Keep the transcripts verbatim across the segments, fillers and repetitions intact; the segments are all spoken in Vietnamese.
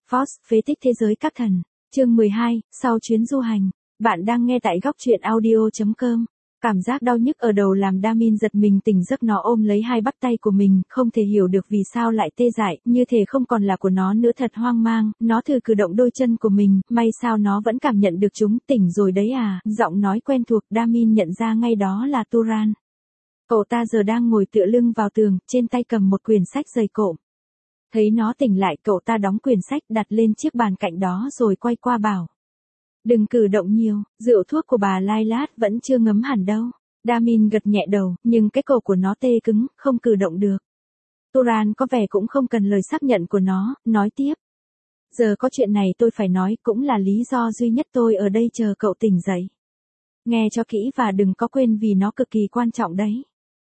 Fox, phế tích thế giới các thần. Chương mười hai, sau chuyến du hành. Bạn đang nghe tại góc truyện audio chấm com. Cảm giác đau nhức ở đầu làm Damin giật mình tỉnh giấc, nó ôm lấy hai bắp tay của mình, không thể hiểu được vì sao lại tê dại, như thể không còn là của nó nữa, thật hoang mang. Nó thử cử động đôi chân của mình, may sao nó vẫn cảm nhận được chúng. Tỉnh rồi đấy à? Giọng nói quen thuộc, Damin nhận ra ngay đó là Turan. Cậu ta giờ đang ngồi tựa lưng vào tường, trên tay cầm một quyển sách dày cộm. Thấy nó tỉnh lại, cậu ta đóng quyển sách đặt lên chiếc bàn cạnh đó rồi quay qua bảo. Đừng cử động nhiều, rượu thuốc của bà Lai Lát vẫn chưa ngấm hẳn đâu. Damin gật nhẹ đầu, nhưng cái cổ của nó tê cứng, không cử động được. Turan có vẻ cũng không cần lời xác nhận của nó, nói tiếp. Giờ có chuyện này tôi phải nói, cũng là lý do duy nhất tôi ở đây chờ cậu tỉnh dậy. Nghe cho kỹ và đừng có quên vì nó cực kỳ quan trọng đấy.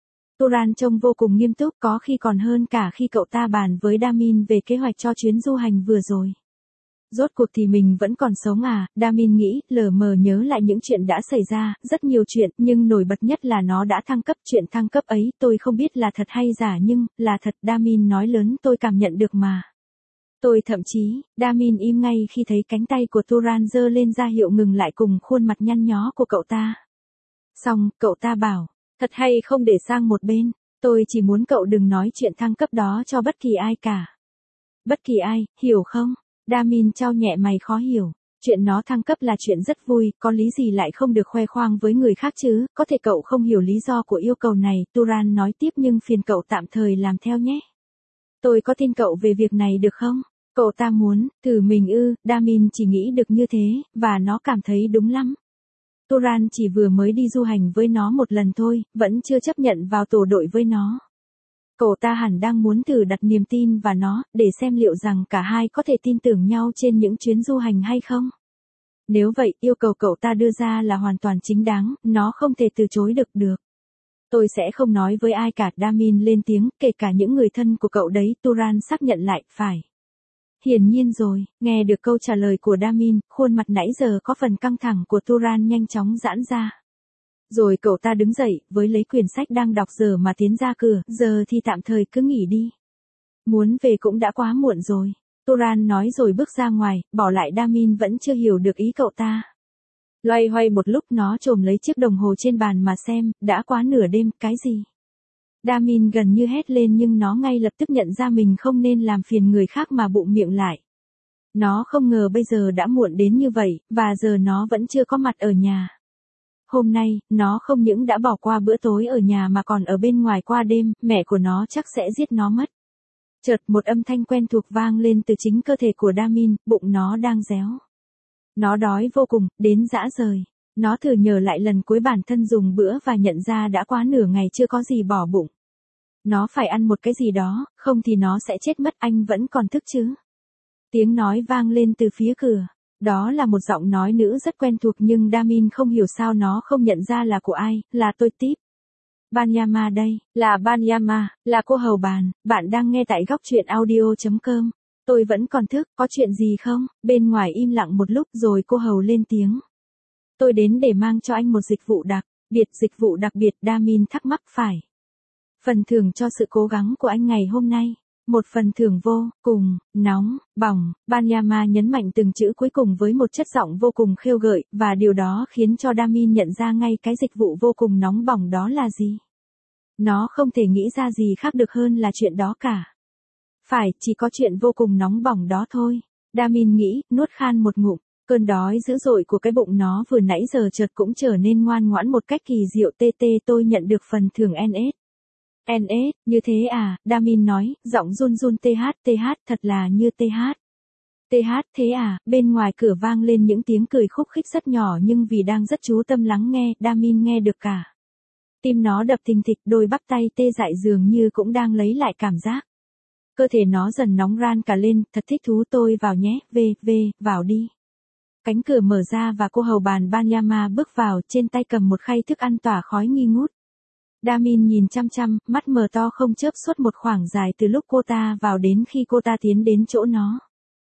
Turan trông vô cùng nghiêm túc, có khi còn hơn cả khi cậu ta bàn với Damin về kế hoạch cho chuyến du hành vừa rồi. Rốt cuộc thì mình vẫn còn sống à? Damin nghĩ, lờ mờ nhớ lại những chuyện đã xảy ra, rất nhiều chuyện, nhưng nổi bật nhất là nó đã thăng cấp. Chuyện thăng cấp ấy, tôi không biết là thật hay giả nhưng, là thật. Damin nói lớn, tôi cảm nhận được mà. Tôi thậm chí, Damin im ngay khi thấy cánh tay của Turan giơ lên ra hiệu ngừng lại cùng khuôn mặt nhăn nhó của cậu ta. Xong, cậu ta bảo, thật hay không để sang một bên, tôi chỉ muốn cậu đừng nói chuyện thăng cấp đó cho bất kỳ ai cả. Bất kỳ ai, hiểu không? Damin chau nhẹ mày khó hiểu. Chuyện nó thăng cấp là chuyện rất vui, có lý gì lại không được khoe khoang với người khác chứ, có thể cậu không hiểu lý do của yêu cầu này, Turan nói tiếp, nhưng phiền cậu tạm thời làm theo nhé. Tôi có tin cậu về việc này được không? Cậu ta muốn, thử mình ư, Damin chỉ nghĩ được như thế, và nó cảm thấy đúng lắm. Turan chỉ vừa mới đi du hành với nó một lần thôi, vẫn chưa chấp nhận vào tổ đội với nó. Cậu ta hẳn đang muốn thử đặt niềm tin vào nó, để xem liệu rằng cả hai có thể tin tưởng nhau trên những chuyến du hành hay không. Nếu vậy, yêu cầu cậu ta đưa ra là hoàn toàn chính đáng, nó không thể từ chối được được. Tôi sẽ không nói với ai cả, Damin lên tiếng, kể cả những người thân của cậu đấy, Turan xác nhận lại, phải. Hiển nhiên rồi, nghe được câu trả lời của Damin, khuôn mặt nãy giờ có phần căng thẳng của Turan nhanh chóng giãn ra. Rồi cậu ta đứng dậy, với lấy quyển sách đang đọc giờ mà tiến ra cửa, giờ thì tạm thời cứ nghỉ đi. Muốn về cũng đã quá muộn rồi. Turan nói rồi bước ra ngoài, bỏ lại Damin vẫn chưa hiểu được ý cậu ta. Loay hoay một lúc nó chồm lấy chiếc đồng hồ trên bàn mà xem, đã quá nửa đêm, cái gì? Damin gần như hét lên nhưng nó ngay lập tức nhận ra mình không nên làm phiền người khác mà bụng miệng lại. Nó không ngờ bây giờ đã muộn đến như vậy, và giờ nó vẫn chưa có mặt ở nhà. Hôm nay, nó không những đã bỏ qua bữa tối ở nhà mà còn ở bên ngoài qua đêm, mẹ của nó chắc sẽ giết nó mất. Chợt một âm thanh quen thuộc vang lên từ chính cơ thể của Damin, bụng nó đang réo. Nó đói vô cùng, đến dã rời. Nó thử nhớ lại lần cuối bản thân dùng bữa và nhận ra đã quá nửa ngày chưa có gì bỏ bụng. Nó phải ăn một cái gì đó, không thì nó sẽ chết mất, anh vẫn còn thức chứ? Tiếng nói vang lên từ phía cửa. Đó là một giọng nói nữ rất quen thuộc nhưng Damin không hiểu sao nó không nhận ra là của ai, là tôi Típ. Banyama đây, là Banyama, là cô hầu bàn, bạn đang nghe tại góc truyện audio chấm com. Tôi vẫn còn thức, có chuyện gì không? Bên ngoài im lặng một lúc rồi cô hầu lên tiếng. Tôi đến để mang cho anh một dịch vụ đặc biệt, dịch vụ đặc biệt, Damin thắc mắc, phải. Phần thưởng cho sự cố gắng của anh ngày hôm nay. Một phần thưởng vô cùng nóng bỏng, Banyama nhấn mạnh từng chữ cuối cùng với một chất giọng vô cùng khêu gợi, và điều đó khiến cho Damin nhận ra ngay cái dịch vụ vô cùng nóng bỏng đó là gì. Nó không thể nghĩ ra gì khác được hơn là chuyện đó cả. Phải, chỉ có chuyện vô cùng nóng bỏng đó thôi. Damin nghĩ, nuốt khan một ngụm, cơn đói dữ dội của cái bụng nó vừa nãy giờ chợt cũng trở nên ngoan ngoãn một cách kỳ diệu. Tê tê, tôi nhận được phần thưởng en ét. en ét, như thế à? Damin nói, giọng run run, th, th, thật là như th. th, thế à? Bên ngoài cửa vang lên những tiếng cười khúc khích rất nhỏ nhưng vì đang rất chú tâm lắng nghe, Damin nghe được cả. Tim nó đập thình thịch, đôi bắp tay tê dại dường như cũng đang lấy lại cảm giác. Cơ thể nó dần nóng ran cả lên, thật thích thú, tôi vào nhé, về, về, vào đi. Cánh cửa mở ra và cô hầu bàn Banyama bước vào, trên tay cầm một khay thức ăn tỏa khói nghi ngút. Damin nhìn chăm chăm, mắt mở to không chớp suốt một khoảng dài từ lúc cô ta vào đến khi cô ta tiến đến chỗ nó.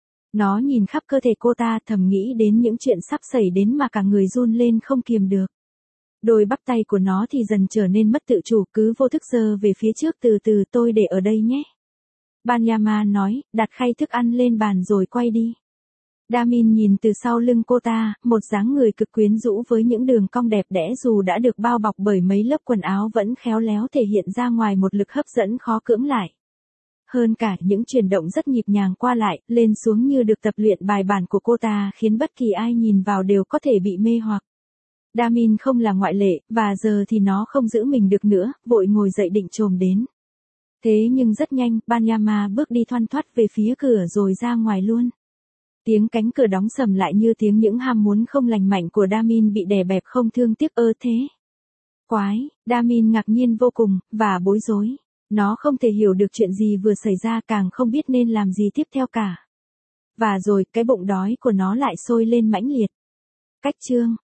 Nó nhìn khắp cơ thể cô ta, thầm nghĩ đến những chuyện sắp xảy đến mà cả người run lên không kiềm được. Đôi bắp tay của nó thì dần trở nên mất tự chủ, cứ vô thức giơ về phía trước, từ từ, tôi để ở đây nhé. Banyama nói, đặt khay thức ăn lên bàn rồi quay đi. Damin nhìn từ sau lưng cô ta, một dáng người cực quyến rũ với những đường cong đẹp đẽ dù đã được bao bọc bởi mấy lớp quần áo vẫn khéo léo thể hiện ra ngoài một lực hấp dẫn khó cưỡng lại. Hơn cả những chuyển động rất nhịp nhàng qua lại, lên xuống như được tập luyện bài bản của cô ta khiến bất kỳ ai nhìn vào đều có thể bị mê hoặc. Damin không là ngoại lệ, và giờ thì nó không giữ mình được nữa, vội ngồi dậy định chồm đến. Thế nhưng rất nhanh, Banyama bước đi thoăn thoắt về phía cửa rồi ra ngoài luôn. Tiếng cánh cửa đóng sầm lại như tiếng những ham muốn không lành mạnh của Damin bị đè bẹp không thương tiếc ơ thế. Quái, Damin ngạc nhiên vô cùng, và bối rối. Nó không thể hiểu được chuyện gì vừa xảy ra, càng không biết nên làm gì tiếp theo cả. Và rồi, cái bụng đói của nó lại sôi lên mãnh liệt. Cách chương